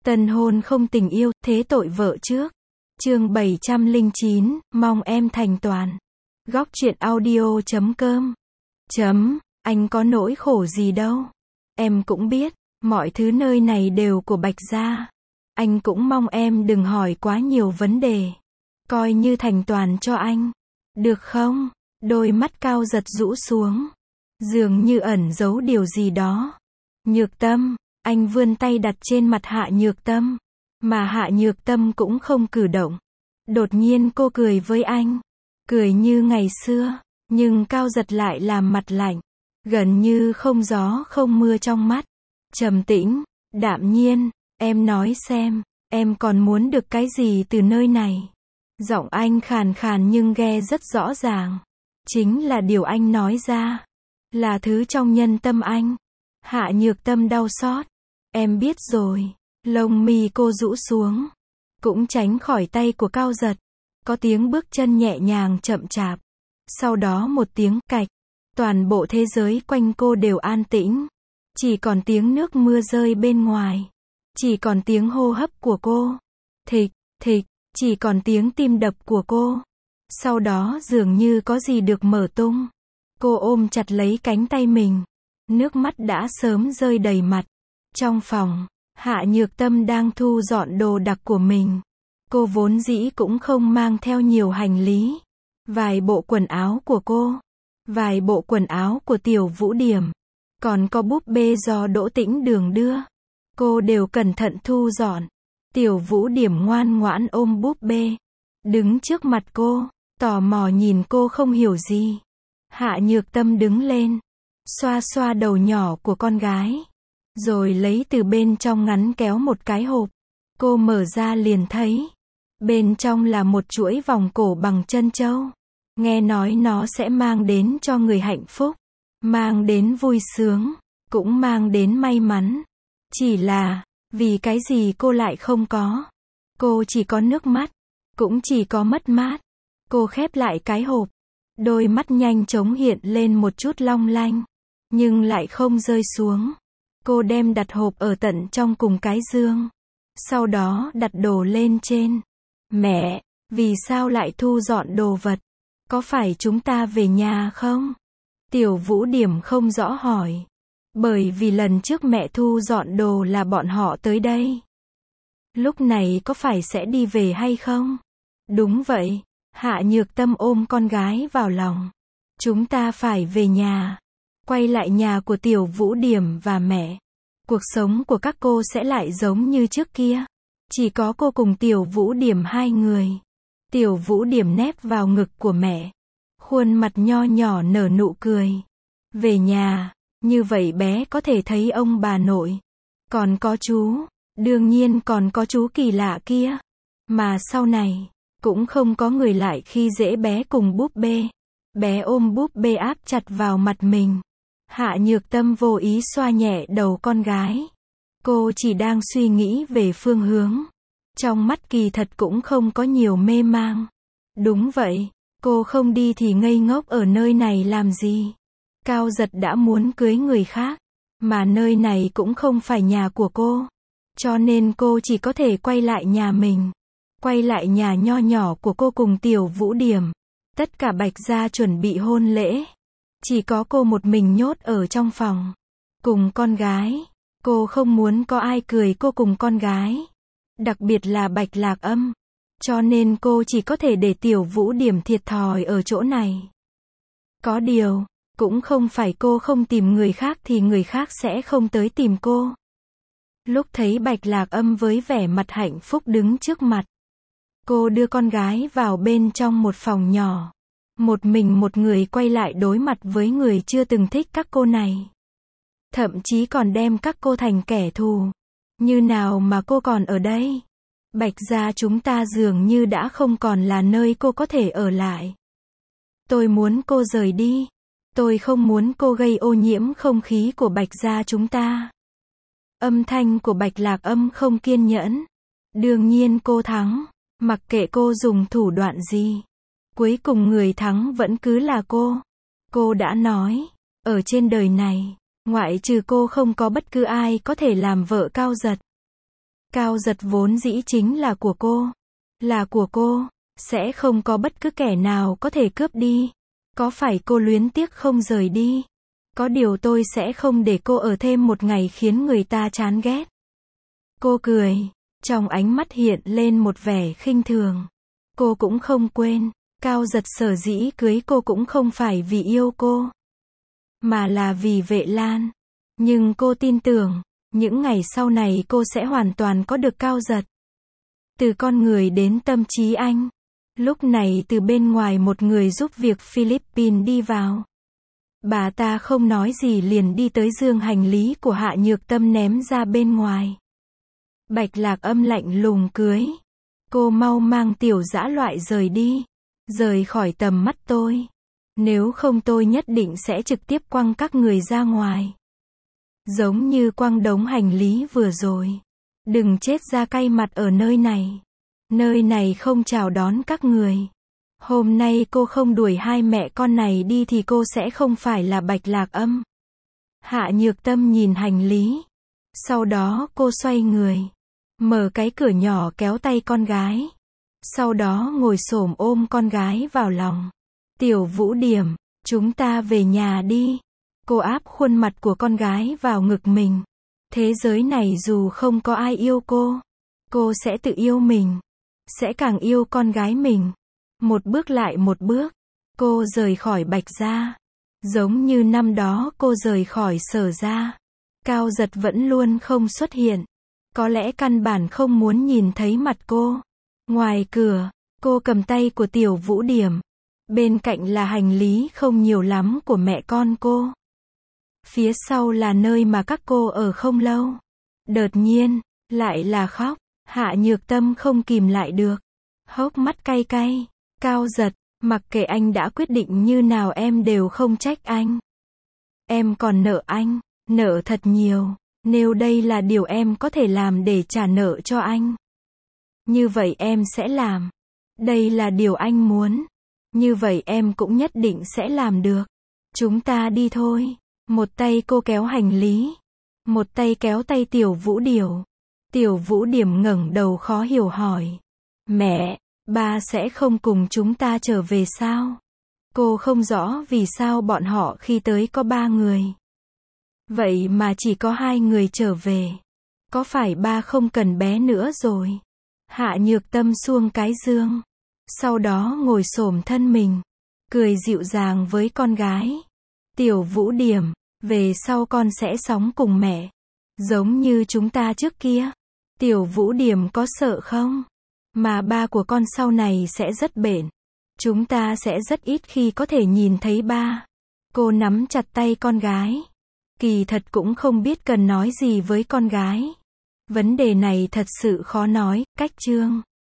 Tân hôn không tình yêu, thế tội vợ trước. Chương 709, mong em thành toàn. Góc truyện audio.com. Anh có nỗi khổ gì đâu. Em cũng biết, mọi thứ nơi này đều của Bạch gia. Anh cũng mong em đừng hỏi quá nhiều vấn đề. Coi như thành toàn cho anh. Được không? Đôi mắt Cao Giật rũ xuống. Dường như ẩn giấu điều gì đó. Nhược Tâm, anh vươn tay đặt trên mặt Hạ Nhược Tâm. Mà Hạ Nhược Tâm cũng không cử động. Đột nhiên cô cười với anh. Cười như ngày xưa. Nhưng Cao Giật lại làm mặt lạnh. Gần như không gió không mưa trong mắt. Trầm tĩnh, đạm nhiên. Em nói xem, em còn muốn được cái gì từ nơi này? Giọng anh khàn khàn nhưng nghe rất rõ ràng. Chính là điều anh nói ra. Là thứ trong nhân tâm anh. Hạ Nhược Tâm đau xót. Em biết rồi. Lông mi cô rũ xuống. Cũng tránh khỏi tay của Cao Giật. Có tiếng bước chân nhẹ nhàng chậm chạp. Sau đó một tiếng cạch. Toàn bộ thế giới quanh cô đều an tĩnh. Chỉ còn tiếng nước mưa rơi bên ngoài. Chỉ còn tiếng hô hấp của cô. Thịch, thịch. Chỉ còn tiếng tim đập của cô. Sau đó dường như có gì được mở tung. Cô ôm chặt lấy cánh tay mình. Nước mắt đã sớm rơi đầy mặt. Trong phòng, Hạ Nhược Tâm đang thu dọn đồ đạc của mình. Cô vốn dĩ cũng không mang theo nhiều hành lý. Vài bộ quần áo của cô. Vài bộ quần áo của Tiểu Vũ Điểm. Còn có búp bê do Đỗ Tĩnh Đường đưa. Cô đều cẩn thận thu dọn. Tiểu Vũ Điểm ngoan ngoãn ôm búp bê. Đứng trước mặt cô. Tò mò nhìn cô không hiểu gì. Hạ Nhược Tâm đứng lên. Xoa xoa đầu nhỏ của con gái. Rồi lấy từ bên trong ngắn kéo một cái hộp. Cô mở ra liền thấy. Bên trong là một chuỗi vòng cổ bằng trân châu. Nghe nói nó sẽ mang đến cho người hạnh phúc. Mang đến vui sướng. Cũng mang đến may mắn. Chỉ là, vì cái gì cô lại không có. Cô chỉ có nước mắt. Cũng chỉ có mất mát. Cô khép lại cái hộp. Đôi mắt nhanh chóng hiện lên một chút long lanh. Nhưng lại không rơi xuống. Cô đem đặt hộp ở tận trong cùng cái dương. Sau đó đặt đồ lên trên. Mẹ, vì sao lại thu dọn đồ vật? Có phải chúng ta về nhà không? Tiểu Vũ Điểm không rõ hỏi. Bởi vì lần trước mẹ thu dọn đồ là bọn họ tới đây. Lúc này có phải sẽ đi về hay không? Đúng vậy. Hạ Nhược Tâm ôm con gái vào lòng. Chúng ta phải về nhà. Quay lại nhà của Tiểu Vũ Điểm và mẹ. Cuộc sống của các cô sẽ lại giống như trước kia. Chỉ có cô cùng Tiểu Vũ Điểm hai người. Tiểu Vũ Điểm nép vào ngực của mẹ. Khuôn mặt nho nhỏ nở nụ cười. Về nhà, như vậy bé có thể thấy ông bà nội. Còn có chú, đương nhiên còn có chú kỳ lạ kia. Mà sau này, cũng không có người lại khi dễ bé cùng búp bê. Bé ôm búp bê áp chặt vào mặt mình. Hạ Nhược Tâm vô ý xoa nhẹ đầu con gái. Cô chỉ đang suy nghĩ về phương hướng. Trong mắt kỳ thật cũng không có nhiều mê mang. Đúng vậy, cô không đi thì ngây ngốc ở nơi này làm gì. Cao Giật đã muốn cưới người khác. Mà nơi này cũng không phải nhà của cô. Cho nên cô chỉ có thể quay lại nhà mình. Quay lại nhà nho nhỏ của cô cùng Tiểu Vũ Điểm. Tất cả Bạch gia chuẩn bị hôn lễ. Chỉ có cô một mình nhốt ở trong phòng. Cùng con gái. Cô không muốn có ai cười cô cùng con gái. Đặc biệt là Bạch Lạc Âm. Cho nên cô chỉ có thể để Tiểu Vũ Điểm thiệt thòi ở chỗ này. Có điều, cũng không phải cô không tìm người khác thì người khác sẽ không tới tìm cô. Lúc thấy Bạch Lạc Âm với vẻ mặt hạnh phúc đứng trước mặt. Cô đưa con gái vào bên trong một phòng nhỏ. Một mình một người quay lại đối mặt với người chưa từng thích các cô này. Thậm chí còn đem các cô thành kẻ thù. Như nào mà cô còn ở đây? Bạch gia chúng ta dường như đã không còn là nơi cô có thể ở lại. Tôi muốn cô rời đi. Tôi không muốn cô gây ô nhiễm không khí của Bạch gia chúng ta. Âm thanh của Bạch Lạc Âm không kiên nhẫn. Đương nhiên cô thắng. Mặc kệ cô dùng thủ đoạn gì. Cuối cùng người thắng vẫn cứ là cô. Cô đã nói. Ở trên đời này, ngoại trừ cô không có bất cứ ai có thể làm vợ Cao Giật. Cao giật vốn dĩ chính là của cô. Là của cô. Sẽ không có bất cứ kẻ nào có thể cướp đi. Có phải cô luyến tiếc không rời đi? Có điều tôi sẽ không để cô ở thêm một ngày khiến người ta chán ghét. Cô cười. Trong ánh mắt hiện lên một vẻ khinh thường. Cô cũng không quên. Cao giật sở dĩ cưới cô cũng không phải vì yêu cô. Mà là vì Vệ Lan. Nhưng cô tin tưởng. Những ngày sau này cô sẽ hoàn toàn có được Cao giật. Từ con người đến tâm trí anh. Lúc này từ bên ngoài một người giúp việc Philippines đi vào. Bà ta không nói gì liền đi tới giường hành lý của Hạ Nhược Tâm ném ra bên ngoài. Bạch Lạc Âm lạnh lùng cưới. Cô mau mang tiểu dã loại rời đi. Rời khỏi tầm mắt tôi. Nếu không tôi nhất định sẽ trực tiếp quăng các người ra ngoài. Giống như quăng đống hành lý vừa rồi. Đừng chết ra cay mặt ở nơi này. Nơi này không chào đón các người. Hôm nay cô không đuổi hai mẹ con này đi thì cô sẽ không phải là Bạch Lạc Âm. Hạ Nhược Tâm nhìn hành lý. Sau đó cô xoay người. Mở cái cửa nhỏ kéo tay con gái. Sau đó ngồi xổm ôm con gái vào lòng. Tiểu Vũ Điểm, chúng ta về nhà đi. Cô áp khuôn mặt của con gái vào ngực mình. Thế giới này dù không có ai yêu cô sẽ tự yêu mình. Sẽ càng yêu con gái mình. Một bước lại một bước. Cô rời khỏi Bạch gia. Giống như năm đó cô rời khỏi Sở gia. Cao giật vẫn luôn không xuất hiện. Có lẽ căn bản không muốn nhìn thấy mặt cô. Ngoài cửa, cô cầm tay của Tiểu Vũ Điểm. Bên cạnh là hành lý không nhiều lắm của mẹ con cô. Phía sau là nơi mà các cô ở không lâu. Đột nhiên, lại là khóc. Hạ Nhược Tâm không kìm lại được. Hốc mắt cay cay. Cao giật, mặc kệ anh đã quyết định như nào em đều không trách anh. Em còn nợ anh, nợ thật nhiều. Nếu đây là điều em có thể làm để trả nợ cho anh, như vậy em sẽ làm. Đây là điều anh muốn. Như vậy em cũng nhất định sẽ làm được. Chúng ta đi thôi. Một tay cô kéo hành lý. Một tay kéo tay Tiểu Vũ Điểu. Tiểu Vũ Điểm ngẩng đầu khó hiểu hỏi. Mẹ, ba sẽ không cùng chúng ta trở về sao? Cô không rõ vì sao bọn họ khi tới có 3 người. Vậy mà chỉ có 2 người trở về. Có phải ba không cần bé nữa rồi? Hạ Nhược Tâm xuông cái dương. Sau đó ngồi xổm thân mình. Cười dịu dàng với con gái. Tiểu Vũ Điểm, về sau con sẽ sống cùng mẹ. Giống như chúng ta trước kia. Tiểu Vũ Điểm có sợ không? Mà ba của con sau này sẽ rất bện. Chúng ta sẽ rất ít khi có thể nhìn thấy ba. Cô nắm chặt tay con gái. Kỳ thật cũng không biết cần nói gì với con gái. Vấn đề này thật sự khó nói, cách chương.